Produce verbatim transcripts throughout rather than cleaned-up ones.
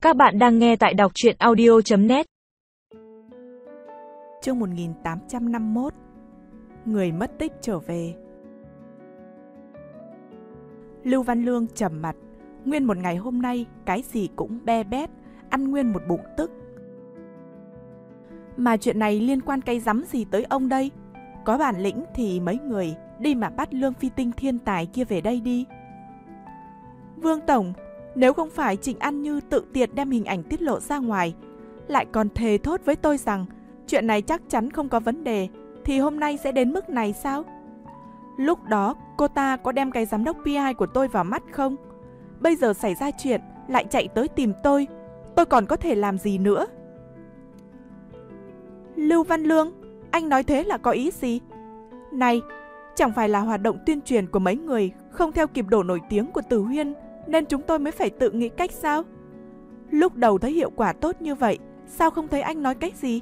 Các bạn đang nghe tại đọc truyện audio chấm net. Chương một nghìn tám trăm năm mươi mốt. Người mất tích trở về. Lưu Văn Lương trầm mặt. Nguyên một ngày hôm nay, cái gì cũng be bét, ăn nguyên một bụng tức. Mà chuyện này liên quan cái rắm gì tới ông đây? Có bản lĩnh thì mấy người đi mà bắt Lương Phi Tinh thiên tài kia về đây đi. Vương Tổng, nếu không phải Trịnh An Như tự tiện đem hình ảnh tiết lộ ra ngoài, lại còn thề thốt với tôi rằng chuyện này chắc chắn không có vấn đề, thì hôm nay sẽ đến mức này sao? Lúc đó cô ta có đem cái giám đốc pê i của tôi vào mắt không? Bây giờ xảy ra chuyện lại chạy tới tìm tôi, tôi còn có thể làm gì nữa? Lưu Văn Lương, anh nói thế là có ý gì? Này, chẳng phải là hoạt động tuyên truyền của mấy người không theo kịp độ nổi tiếng của Tử Huyên nên chúng tôi mới phải tự nghĩ cách sao? Lúc đầu thấy hiệu quả tốt như vậy, sao không thấy anh nói cách gì?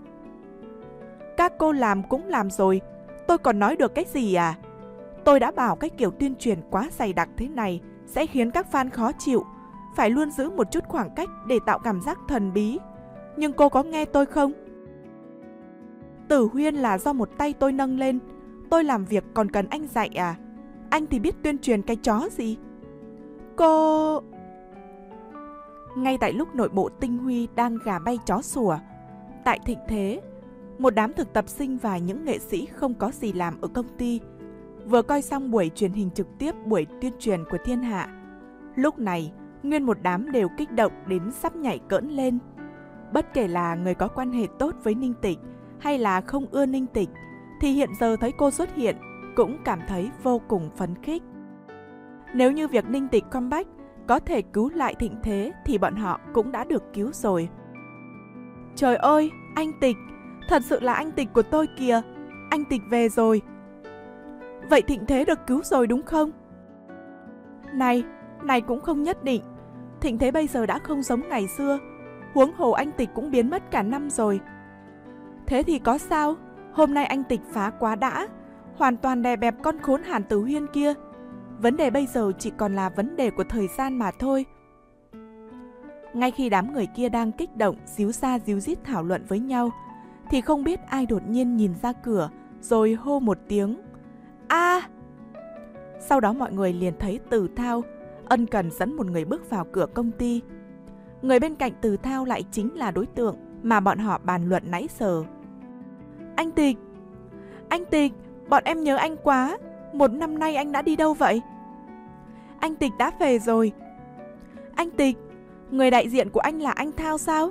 Các cô làm cũng làm rồi, tôi còn nói được cách gì à? Tôi đã bảo cái kiểu tuyên truyền quá dày đặc thế này sẽ khiến các fan khó chịu, phải luôn giữ một chút khoảng cách để tạo cảm giác thần bí. Nhưng cô có nghe tôi không? Tử Huyên là do một tay tôi nâng lên, tôi làm việc còn cần anh dạy à? Anh thì biết tuyên truyền cái chó gì? Cô... Ngay tại lúc nội bộ Tinh Huy đang gà bay chó sủa, tại Thịnh Thế, một đám thực tập sinh và những nghệ sĩ không có gì làm ở công ty vừa coi xong buổi truyền hình trực tiếp buổi tuyên truyền của Thiên Hạ. Lúc này, nguyên một đám đều kích động đến sắp nhảy cỡn lên. Bất kể là người có quan hệ tốt với Ninh Tịch hay là không ưa Ninh Tịch, thì hiện giờ thấy cô xuất hiện cũng cảm thấy vô cùng phấn khích. Nếu như việc Ninh Tịch comeback có thể cứu lại Thịnh Thế thì bọn họ cũng đã được cứu rồi. Trời ơi, anh Tịch, thật sự là anh Tịch của tôi kìa, anh Tịch về rồi. Vậy Thịnh Thế được cứu rồi đúng không? Này, này cũng không nhất định. Thịnh Thế bây giờ đã không giống ngày xưa, huống hồ anh Tịch cũng biến mất cả năm rồi. Thế thì có sao, hôm nay anh Tịch phá quá đã, hoàn toàn đè bẹp con khốn Hàn Tử Huyên kia. Vấn đề bây giờ chỉ còn là vấn đề của thời gian mà thôi. Ngay khi đám người kia đang kích động, díu ra díu dít thảo luận với nhau, thì không biết ai đột nhiên nhìn ra cửa, rồi hô một tiếng A! À! Sau đó mọi người liền thấy Từ Thao ân cần dẫn một người bước vào cửa công ty. Người bên cạnh Từ Thao lại chính là đối tượng mà bọn họ bàn luận nãy giờ. Anh Tịch! Anh Tịch! Bọn em nhớ anh quá! Một năm nay anh đã đi đâu vậy? Anh Tịch đã về rồi. Anh Tịch, người đại diện của anh là anh Thao sao?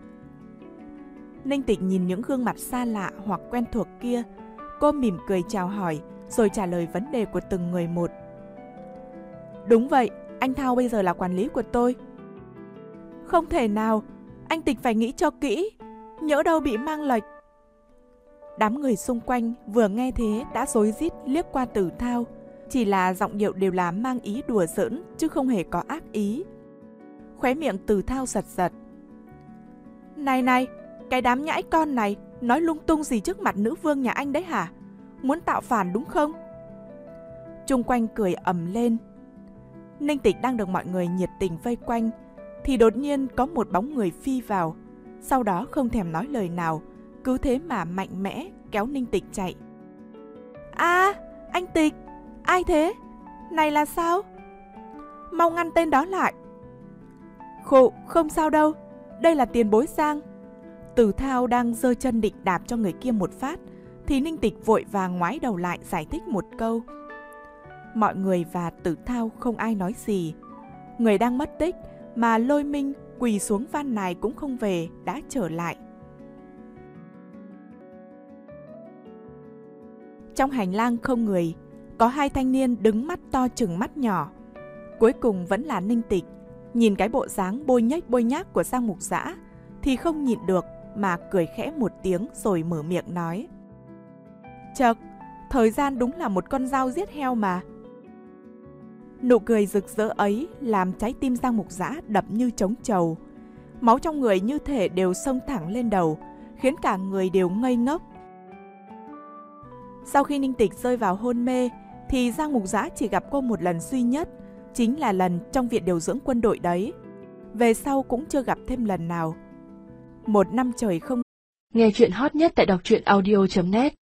Ninh Tịch nhìn những gương mặt xa lạ hoặc quen thuộc kia. Cô mỉm cười chào hỏi, rồi trả lời vấn đề của từng người một. Đúng vậy, anh Thao bây giờ là quản lý của tôi. Không thể nào, anh Tịch phải nghĩ cho kỹ, nhỡ đâu bị mang lệch. Đám người xung quanh vừa nghe thế đã rối rít liếc qua Từ Thao, chỉ là giọng điệu đều là mang ý đùa giỡn chứ không hề có ác ý. Khóe miệng Từ Thao giật giật. Này này, cái đám nhãi con này nói lung tung gì trước mặt nữ vương nhà anh đấy hả? Muốn tạo phản đúng không? Chung quanh cười ầm lên. Ninh Tịch đang được mọi người nhiệt tình vây quanh, thì đột nhiên có một bóng người phi vào, sau đó không thèm nói lời nào, cứ thế mà mạnh mẽ kéo Ninh Tịch chạy. A, à, anh Tịch, ai thế? Này là sao? Mau ngăn tên đó lại. Khụ, không sao đâu, đây là tiền bối Giang. Từ Thao đang giơ chân định đạp cho người kia một phát, thì Ninh Tịch vội vàng ngoái đầu lại giải thích một câu. Mọi người và Từ Thao không ai nói gì. Người đang mất tích mà Lôi Minh quỳ xuống van nài cũng không về đã trở lại. Trong hành lang không người, có hai thanh niên đứng mắt to chừng mắt nhỏ. Cuối cùng vẫn là Ninh Tịch, nhìn cái bộ dáng bôi nhếch bôi nhác của Giang Mục Dã thì không nhịn được mà cười khẽ một tiếng rồi mở miệng nói. Chậc, thời gian đúng là một con dao giết heo mà. Nụ cười rực rỡ ấy làm trái tim Giang Mục Dã đập như trống trầu. Máu trong người như thể đều xông thẳng lên đầu, khiến cả người đều ngây ngốc. Sau khi Ninh Tịch rơi vào hôn mê, thì Giang Mục Dã chỉ gặp cô một lần duy nhất, chính là lần trong viện điều dưỡng quân đội đấy. về sau cũng chưa gặp thêm lần nào. Một năm trời không. Nghe chuyện hot nhất tại đọc truyện audio chấm net.